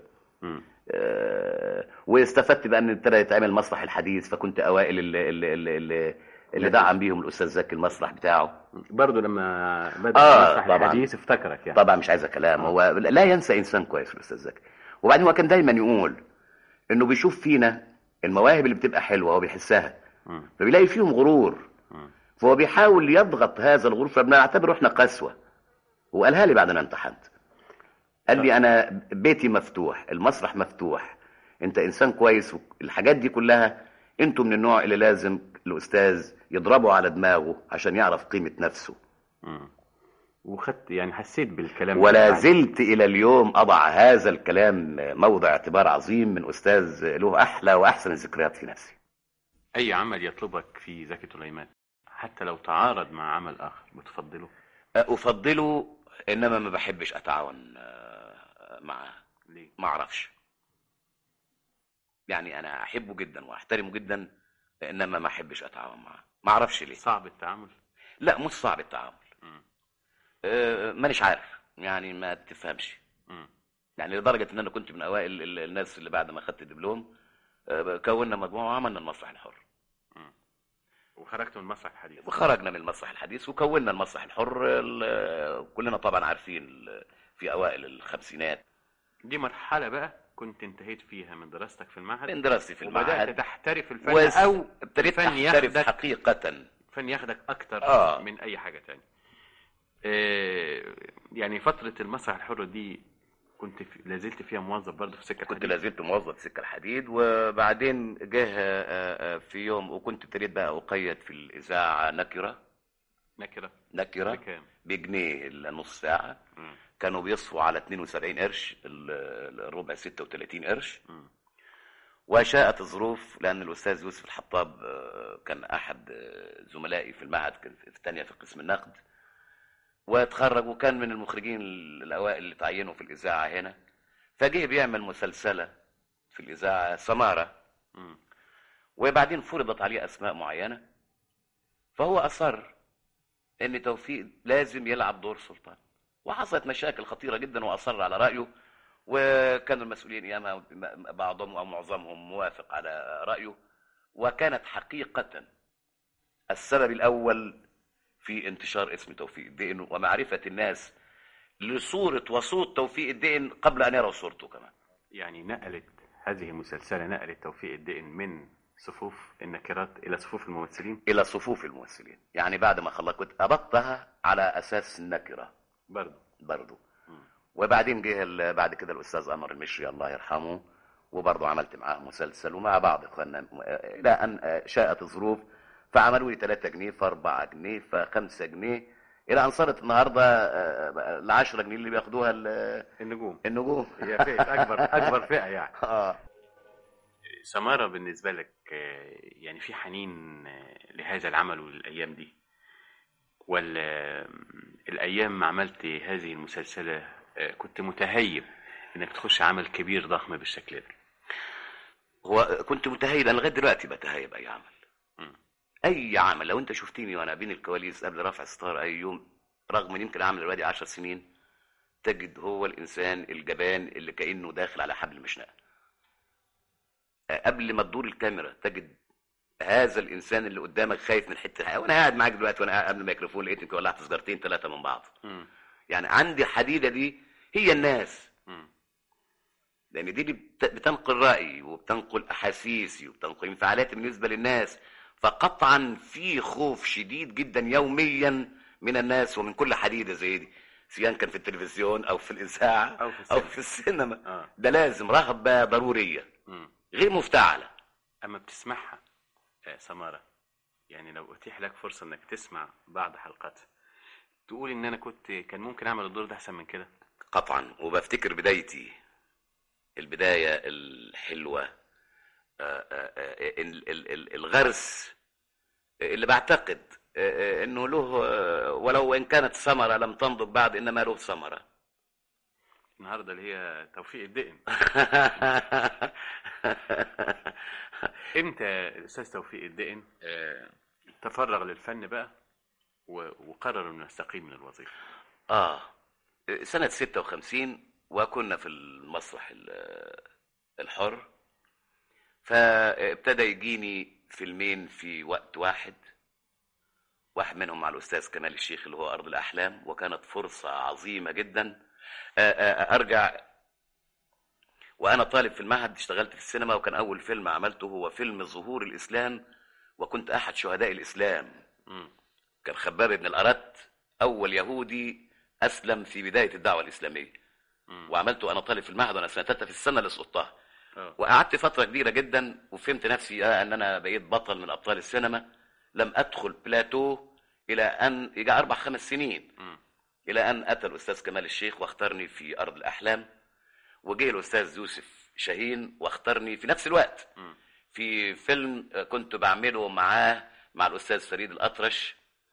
[SPEAKER 3] واستفدت بان ابتدى يتعمل مسرح الحديث، فكنت اوائل اللي دعم بيهم الاستاذ زكي المسرح بتاعه.
[SPEAKER 2] برضه لما بدا مسرح الحديث افتكرك يعني.
[SPEAKER 3] طبعا مش عايز كلام. هو لا ينسى انسان كويس الاستاذ زكي. وبعدين هو كان دايما يقول انه بيشوف فينا المواهب اللي بتبقى حلوه هو بيحسها، فبيلاقي فيهم غرور، فهو بيحاول يضغط هذا الغرور، فبنعتبره احنا قسوه. وقالها لي بعد ما امتحنت، قال لي انا بيتي مفتوح، المسرح مفتوح، انت انسان كويس، الحاجات دي كلها انتوا من النوع اللي لازم الاستاذ يضربه على دماغه عشان يعرف قيمه نفسه.
[SPEAKER 2] وخدت يعني حسيت بالكلام
[SPEAKER 3] ولا زلت إلى اليوم أضع هذا الكلام موضع اعتبار عظيم من أستاذ له أحلى وأحسن الذكريات في نفسي.
[SPEAKER 2] أي عمل يطلبك في زكي طليمان حتى لو تعارض مع عمل آخر بتفضله؟
[SPEAKER 3] أفضله، إنما ما بحبش أتعاون معه.
[SPEAKER 2] ليه؟
[SPEAKER 3] ما أعرفش، يعني أنا أحبه جدا وأحترمه جدا، إنما ما أحبش أتعاون معه. ما أعرفش ليه.
[SPEAKER 2] صعب التعامل؟
[SPEAKER 3] لا مش صعب التعامل. مانيش عارف، يعني ما تفهمش. يعني لدرجة ان انا كنت من اوائل الناس اللي بعد ما خدت الدبلوم كونا مجموعة وعملنا المسرح الحر.
[SPEAKER 2] وخرجت من المسرح الحديث.
[SPEAKER 3] وخرجنا من المسرح الحديث وكونا المسرح الحر. كلنا طبعا عارفين في اوائل الخمسينات.
[SPEAKER 2] دي مرحلة بقى كنت انتهيت فيها من دراستك في المعهد؟
[SPEAKER 3] من دراستي في المعهد
[SPEAKER 2] وبدأت تحترف الفن او
[SPEAKER 3] ابتديت احترف حقيقة.
[SPEAKER 2] الفن ياخدك اكتر من اي حاجة تانية. يعني فترة المسرح الحر دي كنت لازلت فيها موظف برضه في سكة الحديد؟
[SPEAKER 3] كنت لازلت موظف في سكة الحديد، وبعدين جه في يوم وكنت ابتديت بقى أقيد في الإذاعة نكرة
[SPEAKER 2] بكام؟
[SPEAKER 3] بجنيه النص ساعة. كانوا بيصفوا على 72 قرش، الربع 36 قرش. وشاءت الظروف، لأن الأستاذ يوسف الحطاب كان أحد زملائي في المعهد، كان في الثانية في قسم النقد، واتخرج وكان من المخرجين الأوائل اللي تعينوا في الإذاعة هنا. فجه بيعمل مسلسلة في الإذاعة سمارة، وبعدين فرضت عليه أسماء معينة، فهو أصر إن توفيق لازم يلعب دور سلطان، وحصلت مشاكل خطيرة جدا وأصر على رأيه. وكانوا المسؤولين أيامها بعضهم أو معظمهم موافق على رأيه، وكانت حقيقة السبب الأول في انتشار اسم توفيق الدقن ومعرفة الناس لصورة وصوت توفيق الدقن قبل أن يروا صورته كمان.
[SPEAKER 2] يعني هذه المسلسلة نقلت توفيق الدقن من صفوف النكرات إلى صفوف الممثلين؟
[SPEAKER 3] إلى صفوف الممثلين. يعني بعد ما خلصت كنت أبطها على أساس النكرة برضو. وبعدين جه بعد كده الأستاذ أنور المشري الله يرحمه، وبرضو عملت معاه مسلسل ومع بعض إخواننا، إلى أن شاءت الظروف فعملوا لي 3 جنيه في 4 جنيه في 5 جنيه، الى ان صارت النهارده ال 10 جنيه اللي بياخدوها النجوم.
[SPEAKER 2] هي فئه اكبر فئه يعني. سمارة بالنسبه لك يعني في حنين لهذا العمل والايام دي، ولا الايام ما عملت هذه المسلسله كنت متهيب انك تخش عمل كبير ضخم بالشكل ده؟
[SPEAKER 3] هو كنت متهيب، انا لغايه دلوقتي بتهيب اي عمل. اي عمل لو انت شفتيني وانا بين الكواليس قبل رفع ستار اي يوم، رغم ان يمكن اعمل دلوقتي 10 سنين، تجد هو الانسان الجبان اللي كانه داخل على حبل مشنقه. قبل ما تدور الكاميرا تجد هذا الانسان اللي قدامك خايف من حته. وانا قاعد معاك دلوقتي وانا قبل الميكروفون لقيتني ولعت سجارتين 3 من بعض. يعني عندي حديده دي هي الناس، لان دي بتنقل رايي وبتنقل احاسيسي وبتنقل انفعالاتي بالنسبه للناس. فقطعا في خوف شديد جدا يوميا من الناس ومن كل حديده زي دي، سواء كان في التلفزيون او في الاذاعه او في السينما. ده لازم رهبه ضروريه غير مفتعله.
[SPEAKER 2] اما بتسمعها سمارة، يعني لو اتيح لك فرصه انك تسمع بعض حلقاتها، تقول ان انا كان ممكن اعمل الدور ده احسن من كده؟
[SPEAKER 3] قطعا. وبفتكر البدايه الحلوه، الغرس اللي بعتقد انه له، ولو ان كانت ثمره لم تنضج بعد، انما له ثمره
[SPEAKER 2] النهارده اللي هي توفيق الدقن. امتى الاستاذ توفيق الدقن تفرغ للفن بقى وقرر انه يستقيل من الوظيفه؟
[SPEAKER 3] سنه 56 وكنا في المسرح الحر، فابتدى يجيني فيلمين في وقت واحد منهم مع الأستاذ كمال الشيخ اللي هو أرض الأحلام، وكانت فرصة عظيمة جدا أرجع. وأنا طالب في المعهد اشتغلت في السينما، وكان أول فيلم عملته هو فيلم ظهور الإسلام، وكنت أحد شهداء الإسلام. كان خباب بن الأرت أول يهودي أسلم في بداية الدعوة الإسلامية، وعملته أنا طالب في المعهد وأنا سنة 3 في السنة اللي سقطتها. وقعدت فترة كبيرة جدا وفهمت نفسي أن أنا بقيت بطل من أبطال السينما. لم أدخل بلاتو إلى أن يجي 4-5 سنين. الى ان اتى الاستاذ كمال الشيخ واختارني في ارض الاحلام، وجه الاستاذ يوسف شاهين واختارني في نفس الوقت في فيلم كنت بعمله معاه مع الاستاذ فريد الاطرش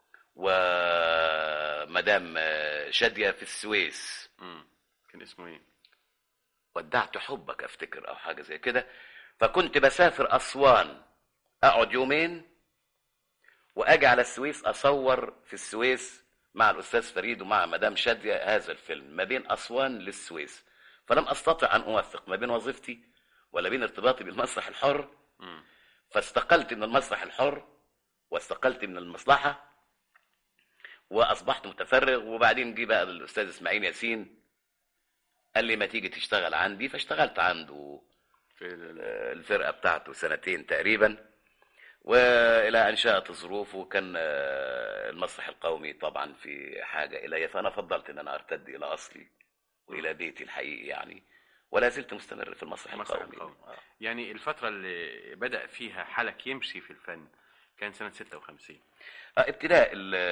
[SPEAKER 3] ومدام شادية في السويس.
[SPEAKER 2] كان اسمه ايه؟
[SPEAKER 3] ودعت حبك افتكر او حاجه زي كده. فكنت بسافر اسوان اقعد يومين واجي على السويس اصور في السويس مع الاستاذ فريد ومع مدام شادية هذا الفيلم ما بين اسوان للسويس. فلم استطع ان اوفق ما بين وظيفتي ولا بين ارتباطي بالمسرح الحر، فاستقلت من المسرح الحر واستقلت من المصلحه واصبحت متفرغ. وبعدين جه بقى الاستاذ اسماعيل ياسين قال لي ما تيجي تشتغل عندي، فاشتغلت عنده في الفرقه بتاعته سنتين تقريبا، والى ان شاءت الظروف. وكان المسرح القومي طبعا في حاجه الي، فانا فضلت ان انا ارتد الى اصلي والى بيتي الحقيقي يعني، ولا زلت مستمر في المسرح القومي.
[SPEAKER 2] يعني الفتره اللي بدا فيها حالك يمشي في الفن كان سنه 56.
[SPEAKER 3] ابتداء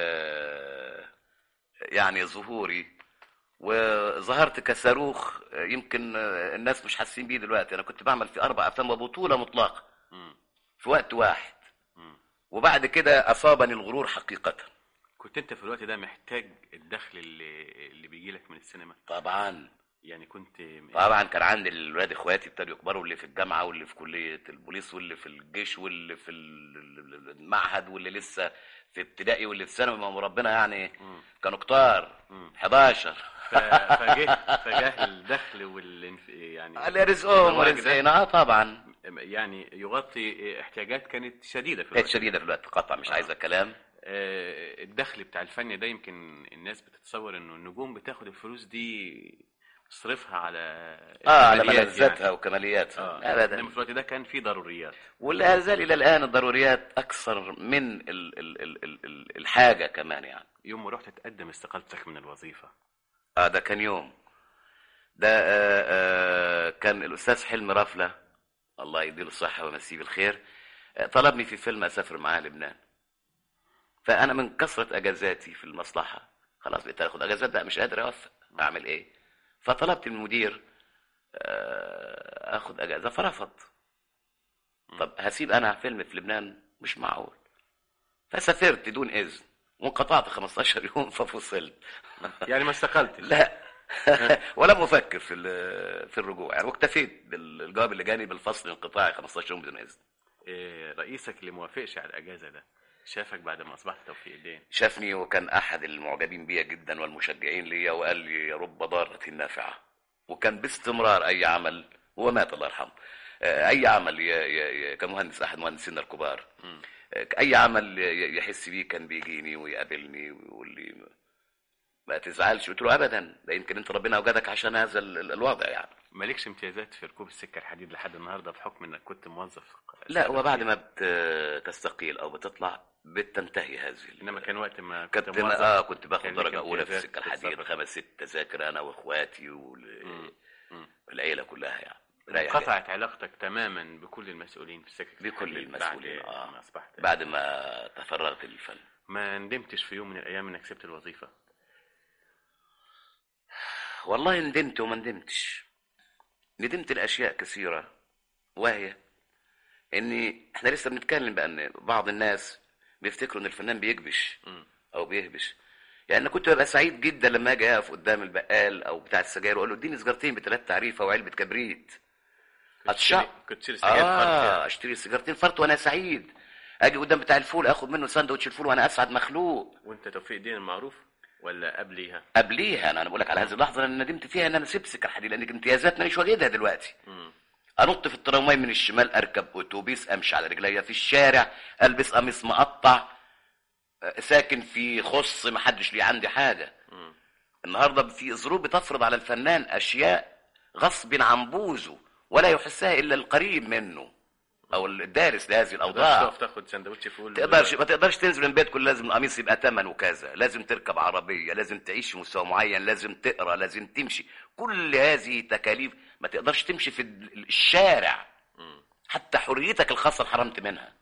[SPEAKER 3] يعني ظهوري، وظهرت كصاروخ يمكن الناس مش حاسين بيه دلوقتي. انا كنت بعمل في 4 أفلام وبطوله مطلقه في وقت واحد، وبعد كده اصابني الغرور حقيقه.
[SPEAKER 2] كنت انت في الوقت ده محتاج الدخل اللي بيجي لك من السينما؟
[SPEAKER 3] طبعا
[SPEAKER 2] يعني كنت
[SPEAKER 3] طبعا كان عندي الولاد اخواتي ابتدوا يكبروا، اللي في الجامعه واللي في كليه البوليس واللي في الجيش واللي في المعهد واللي لسه في ابتدائي واللي في ثانوي. ما ربنا يعني كانوا كتار 11.
[SPEAKER 2] فجاه الدخل يعني
[SPEAKER 3] قال رزقهم ورزقنا. طبعا
[SPEAKER 2] يعني يغطي احتياجات كانت شديده في
[SPEAKER 3] الوقت. شديده في الوقت قطع مش عايزه كلام.
[SPEAKER 2] الدخل بتاع الفن ده يمكن الناس بتتصور انه النجوم بتاخد الفلوس دي تصرفها على
[SPEAKER 3] ملذاتها يعني وكمالياتها.
[SPEAKER 2] ابدا. انما في الوقت ده كان في ضروريات،
[SPEAKER 3] ولا زال الى الان الضروريات اكثر من الحاجه كمان يعني.
[SPEAKER 2] يوم ما رحت تقدم استقالتك من الوظيفه
[SPEAKER 3] ده كان يوم ده كان الاستاذ حلمي رفله الله يديله الصحه ويمسيه بالخير طلبني في فيلم اسافر معاه لبنان. فانا من كثره اجازاتي في المصلحه خلاص بقيت اخد اجازات بقى، مش قادر اوفق اعمل ايه. فطلبت المدير اخد اجازه فرفض. طب هسيب انا فيلم في لبنان؟ مش معقول. فسافرت دون اذن وانقطعت 15 يوم ففصلت.
[SPEAKER 2] يعني ما استقلتش؟
[SPEAKER 3] لا ولم افكر في الرجوع يعني، واكتفيت بالجواب اللي جاني بالفصل الانقطاعي 15 يوم بدون اذن.
[SPEAKER 2] رئيسك اللي موافقش على الاجازه ده شافك بعد ما اصبحت توفيق الدين؟
[SPEAKER 3] شافني وكان احد المعجبين بيا جدا والمشجعين ليا، وقال لي يا رب ضارة نافعة. وكان باستمرار اي عمل، هو مات الله يرحمه، اي عمل كمهندس احد مهندسينا الكبار، اي عمل يحس بيه كان بيجيني ويقابلني ويقول لي ما تزعلش. قلت له ابدا، ده يمكن انت ربنا اوجدك عشان هذا الوضع يعني.
[SPEAKER 2] مالكش امتيازات في ركوب السكه الحديد لحد النهارده بحكم انك كنت موظف؟
[SPEAKER 3] لا، وبعد ما بتستقيل او بتطلع بتنتهي هذه.
[SPEAKER 2] انما كان وقت ما
[SPEAKER 3] كنت كنت باخد درجه اولى في السكه الحديد 5 6 تذاكر انا واخواتي والعيله كلها يعني.
[SPEAKER 2] انقطعت علاقتك تماما بكل المسؤولين في السكه
[SPEAKER 3] بكل المسؤولين
[SPEAKER 2] بعد
[SPEAKER 3] ما تفرغت للفن.
[SPEAKER 2] ما ندمتش في يوم من الايام انك سبت الوظيفه؟
[SPEAKER 3] والله ندمت وما ندمتش. ندمت الاشياء كثيره، وهي ان احنا لسه بنتكلم بقى ان بعض الناس بيفتكروا ان الفنان بيكبش او بيهبش. يعني انا كنت ببقى سعيد جدا لما اجي اقف قدام البقال او بتاع السجاير واقول له اديني سيجارتين ب3 تعريفه وعلبه كبريت.
[SPEAKER 2] كنت تشتري سجاير
[SPEAKER 3] اشتري سيجارتين فرط وانا سعيد. اجي قدام بتاع الفول اخد منه ساندوتش الفول وانا اسعد مخلوق.
[SPEAKER 2] وانت توفيق الدين المعروف ولا قبليها؟
[SPEAKER 3] قبليها. انا بقول لك على هذه اللحظه انا ندمت فيها ان انا سبت سكه الحديد، لان امتيازاتنا مش واجدها دلوقتي. انط في الترامواي من الشمال، اركب اتوبيس، امشي على رجليا في الشارع، البس قميص مقطع، ساكن في خص ما حدش ليه عندي حاجه. النهارده في ظروف بتفرض على الفنان اشياء غصب عن بوزه ولا يحسها الا القريب منه او الدارس لهذه الاوضاع.
[SPEAKER 2] تاخد سندوتش فول
[SPEAKER 3] ما تقدرش تنزل من بيتك، لازم القميص يبقى ثمن وكذا، لازم تركب عربيه، لازم تعيش في مستوى معين، لازم تقرا، لازم تمشي. كل هذه تكاليف ما تقدرش تمشي في الشارع. حتى حريتك الخاصه حرمت منها.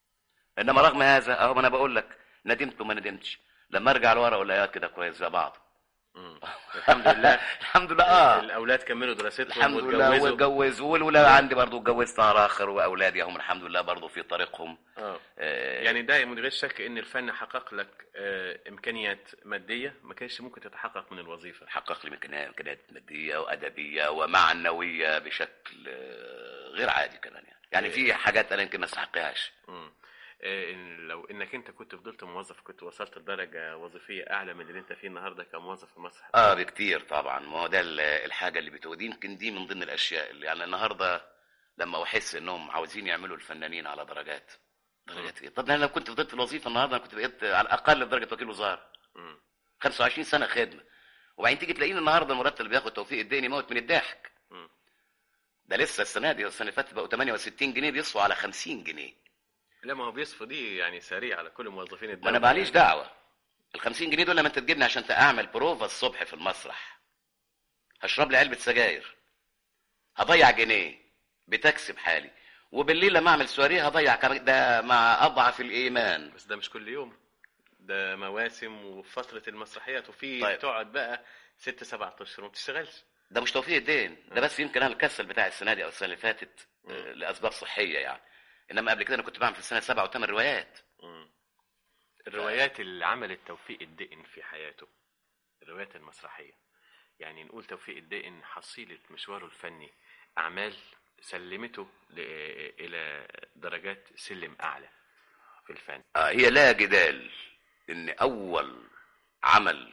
[SPEAKER 3] انما رغم هذا اهو انا بقول لك ندمت وما ندمتش. لما ارجع لورا اقول يا كده كويس زي بعض،
[SPEAKER 2] الحمد لله.
[SPEAKER 3] الحمد لله.
[SPEAKER 2] الاولاد كملوا دراستهم
[SPEAKER 3] الحمد لله واتجوزوا، والولاد عندي برضو اتجوزت على اخر، واولادي هم الحمد لله برضو في طريقهم.
[SPEAKER 2] يعني ده من غير شك ان الفن حقق لك امكانيات ماديه ما كانش ممكن تتحقق من الوظيفه.
[SPEAKER 3] حقق لي امكانيات ماديه وادبيه ومعنويه بشكل غير عادي كمان. يعني في حاجات انا يمكن ما استحقهاش.
[SPEAKER 2] لو انك انت كنت فضلت موظف كنت وصلت لدرجه وظيفيه اعلى من اللي انت فيه النهارده كموظف في مصر.
[SPEAKER 3] بكتير طبعا. ما هو ده الحاجه اللي بتودي، يمكن دي من ضمن الاشياء اللي يعني النهارده لما احس انهم عاوزين يعملوا الفنانين على درجات ايه. طب انا لو كنت فضلت في الوظيفه النهارده انا كنت بقيت على الاقل بدرجه وكيل وزاره. 25 سنه خدمه، وبعدين تيجي تلاقيني النهارده المرتب اللي بياخد توفيق الدقن يموت من الضحك. ده لسه السنه دي والسنه اللي فاتت بقوا 68 جنيه بيصفوا على 50 جنيه.
[SPEAKER 2] لا ما هو بيصفوا دي يعني سريع على كل موظفين الدوله.
[SPEAKER 3] ما انا معليش دعوه. ال 50 جنيه دول لما انت تجيبني عشان اعمل بروفا الصبح في المسرح هشرب لي علبه سجاير هضيع جنيه بتكسب حالي، وبالليل لما اعمل سواريه هضيع كمان. ده مع اضعف الايمان.
[SPEAKER 2] بس ده مش كل يوم، ده مواسم وفتره المسرحيات، وفي
[SPEAKER 3] طيب.
[SPEAKER 2] تقعد بقى 6-7 اشهر وما بتشتغلش.
[SPEAKER 3] ده مش توفيق الدين ده، بس يمكن انا الكسل بتاع السنه دي او السنه اللي فاتت لاسباب صحيه يعني. انما قبل كده انا كنت بعمل في السنه 7 و8 روايات.
[SPEAKER 2] الروايات اللي عملت توفيق الدقن في حياته، الروايات المسرحيه، يعني نقول توفيق الدقن حصيله مشواره الفني اعمال سلمته الى درجات سلم اعلى في الفن.
[SPEAKER 3] هي لا جدال ان اول عمل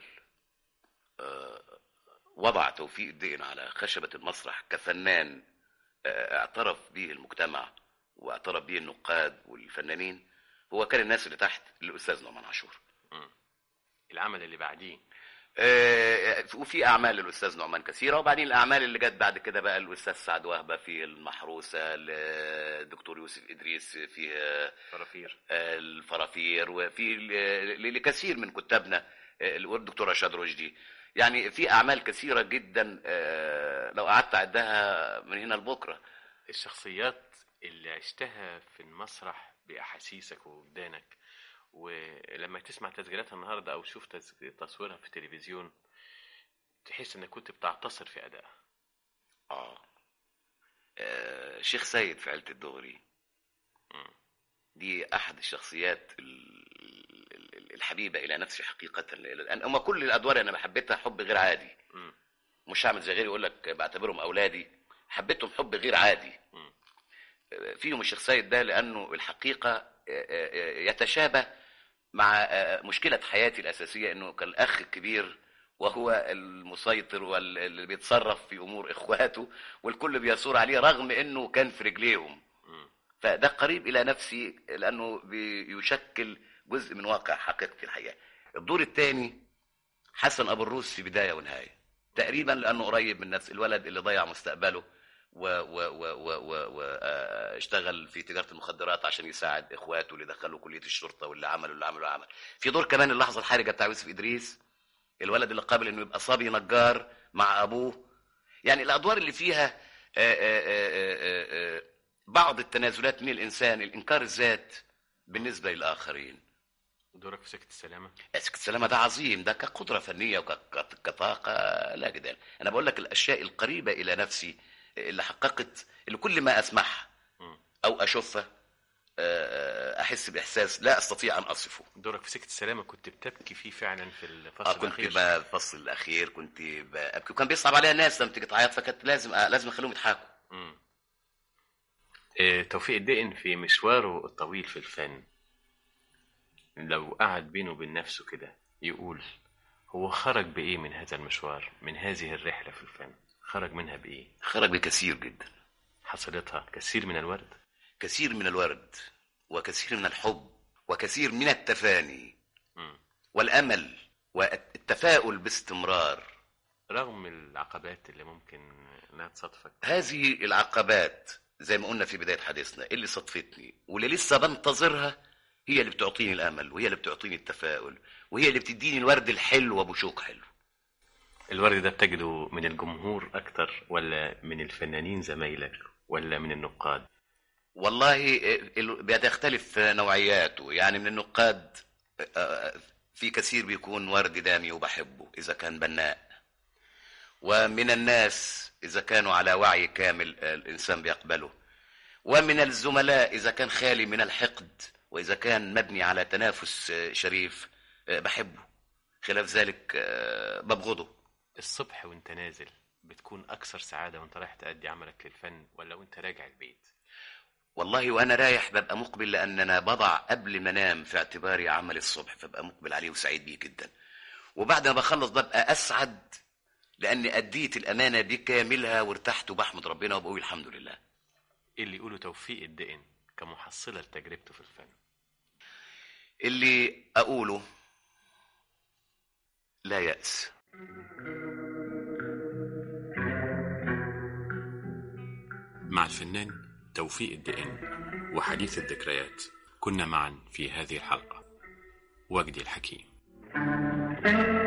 [SPEAKER 3] وضع توفيق الدقن على خشبة المسرح كفنان اعترف به المجتمع واعترف به النقاد والفنانين هو كان الناس اللي تحت الأستاذ نعمان عاشور.
[SPEAKER 2] العمل اللي بعديه
[SPEAKER 3] وفي أعمال للأستاذ نعمان كثيرة، وبعدين الأعمال اللي جت بعد كده بقى الأستاذ سعد وهبة في المحروسة، الدكتور يوسف إدريس في الفرافير، وفي لكثير من كتابنا الدكتور رشاد رشدي. يعني في أعمال كثيرة جدا لو قعدت أعدها من هنا لبكرة.
[SPEAKER 2] الشخصيات اللي عشتها في المسرح بأحاسيسك ووجدانك، ولما تسمع تسجيلاتها النهاردة أو تشوف تصويرها في التلفزيون تحس أنك كنت بتعتصر في أدائها.
[SPEAKER 3] شيخ سيد في عيلة الدغري دي أحد الشخصيات الحبيبة إلى نفسي حقيقة. أما كل الأدوار أنا بحبتها حب غير عادي. مش هعمل زي غيري يقول لك بعتبرهم أولادي، حبيتهم حب غير عادي. فيهم الشيخ سيد ده لأنه الحقيقة يتشابه مع مشكلة حياتي الأساسية، أنه كالأخ الكبير وهو المسيطر واللي بيتصرف في أمور إخواته والكل بيثور عليه رغم أنه كان في رجليهم. فده قريب إلى نفسي لأنه بيشكل جزء من واقع حقيقتي الحياة. الدور الثاني حسن أبو الروس في بداية ونهاية تقريبا، لأنه قريب من نفس الولد اللي ضيع مستقبله واشتغل في تجارة المخدرات عشان يساعد إخواته اللي دخلوا كلية الشرطة واللي عملوا. في دور كمان اللحظة الحرجة بتاع يوسف إدريس، الولد اللي قابل إنه يبقى صبي نجار مع أبوه. يعني الأدوار اللي فيها بعض التنازلات من الإنسان، الإنكار الذات بالنسبة للآخرين.
[SPEAKER 2] دورك في سكة السلامة.
[SPEAKER 3] سكة السلامة ده عظيم، ده كقدرة فنية وكطاقة لا جدال. أنا بقول لك الأشياء القريبة إلى نفسي اللي حققت، اللي كل ما أسمعها أو أشوفها أحس بإحساس لا أستطيع أن أصفه.
[SPEAKER 2] دورك في سكة السلامة كنت بتبكي فيه فعلا في الفصل الأخير.
[SPEAKER 3] كنت في الفصل الأخير كنت بأبكي، وكان بيصعب عليها الناس لما تيجي تعيط، فكانت لازم أخليهم يضحكوا.
[SPEAKER 2] توفيق الدقن في مشواره الطويل في الفن لو قعد بينه وبين نفسه كده يقول هو خرج بإيه من هذا المشوار، من هذه الرحلة في الفن، خرج منها بإيه؟
[SPEAKER 3] خرج بكثير جدا.
[SPEAKER 2] حصلتها كثير من الورد،
[SPEAKER 3] كثير من الورد وكثير من الحب وكثير من التفاني والأمل والتفاؤل باستمرار
[SPEAKER 2] رغم العقبات اللي ممكن انها تصادفك.
[SPEAKER 3] هذه العقبات زي ما قلنا في بداية حديثنا اللي صدفتني واللي لسه بنتظرها هي اللي بتعطيني الأمل، وهي اللي بتعطيني التفاؤل، وهي اللي بتديني الورد الحلو وابو شوك حلو.
[SPEAKER 2] الورد ده بتجده من الجمهور أكتر ولا من الفنانين زمايلك ولا من النقاد؟
[SPEAKER 3] والله بيختلف نوعياته. يعني من النقاد في كثير بيكون ورد دامي وبحبه إذا كان بناء، ومن الناس إذا كانوا على وعي كامل الإنسان بيقبله، ومن الزملاء إذا كان خالي من الحقد، وإذا كان مبني على تنافس شريف بحبه، خلاف ذلك ببغضه.
[SPEAKER 2] الصبح وانت نازل بتكون أكثر سعادة وانت رايح تأدي عملك للفن ولا وانت راجع البيت؟
[SPEAKER 3] والله وأنا رايح ببقى مقبل، لأن أنا بضع قبل ما أنام في اعتباري عمل الصبح، فبقى مقبل عليه وسعيد بيه جدا. وبعد ما بخلص ببقى أسعد لأني أديت الأمانة بكاملها وارتحت وبحمد ربنا وبقول الحمد لله.
[SPEAKER 2] اللي يقولوا توفيق الدقن كمحصلة لتجربته في الفن.
[SPEAKER 3] اللي أقوله لا يأس.
[SPEAKER 2] مع الفنان توفيق الدقن وحديث الذكريات كنا معا في هذه الحلقة. وجدي الحكيم.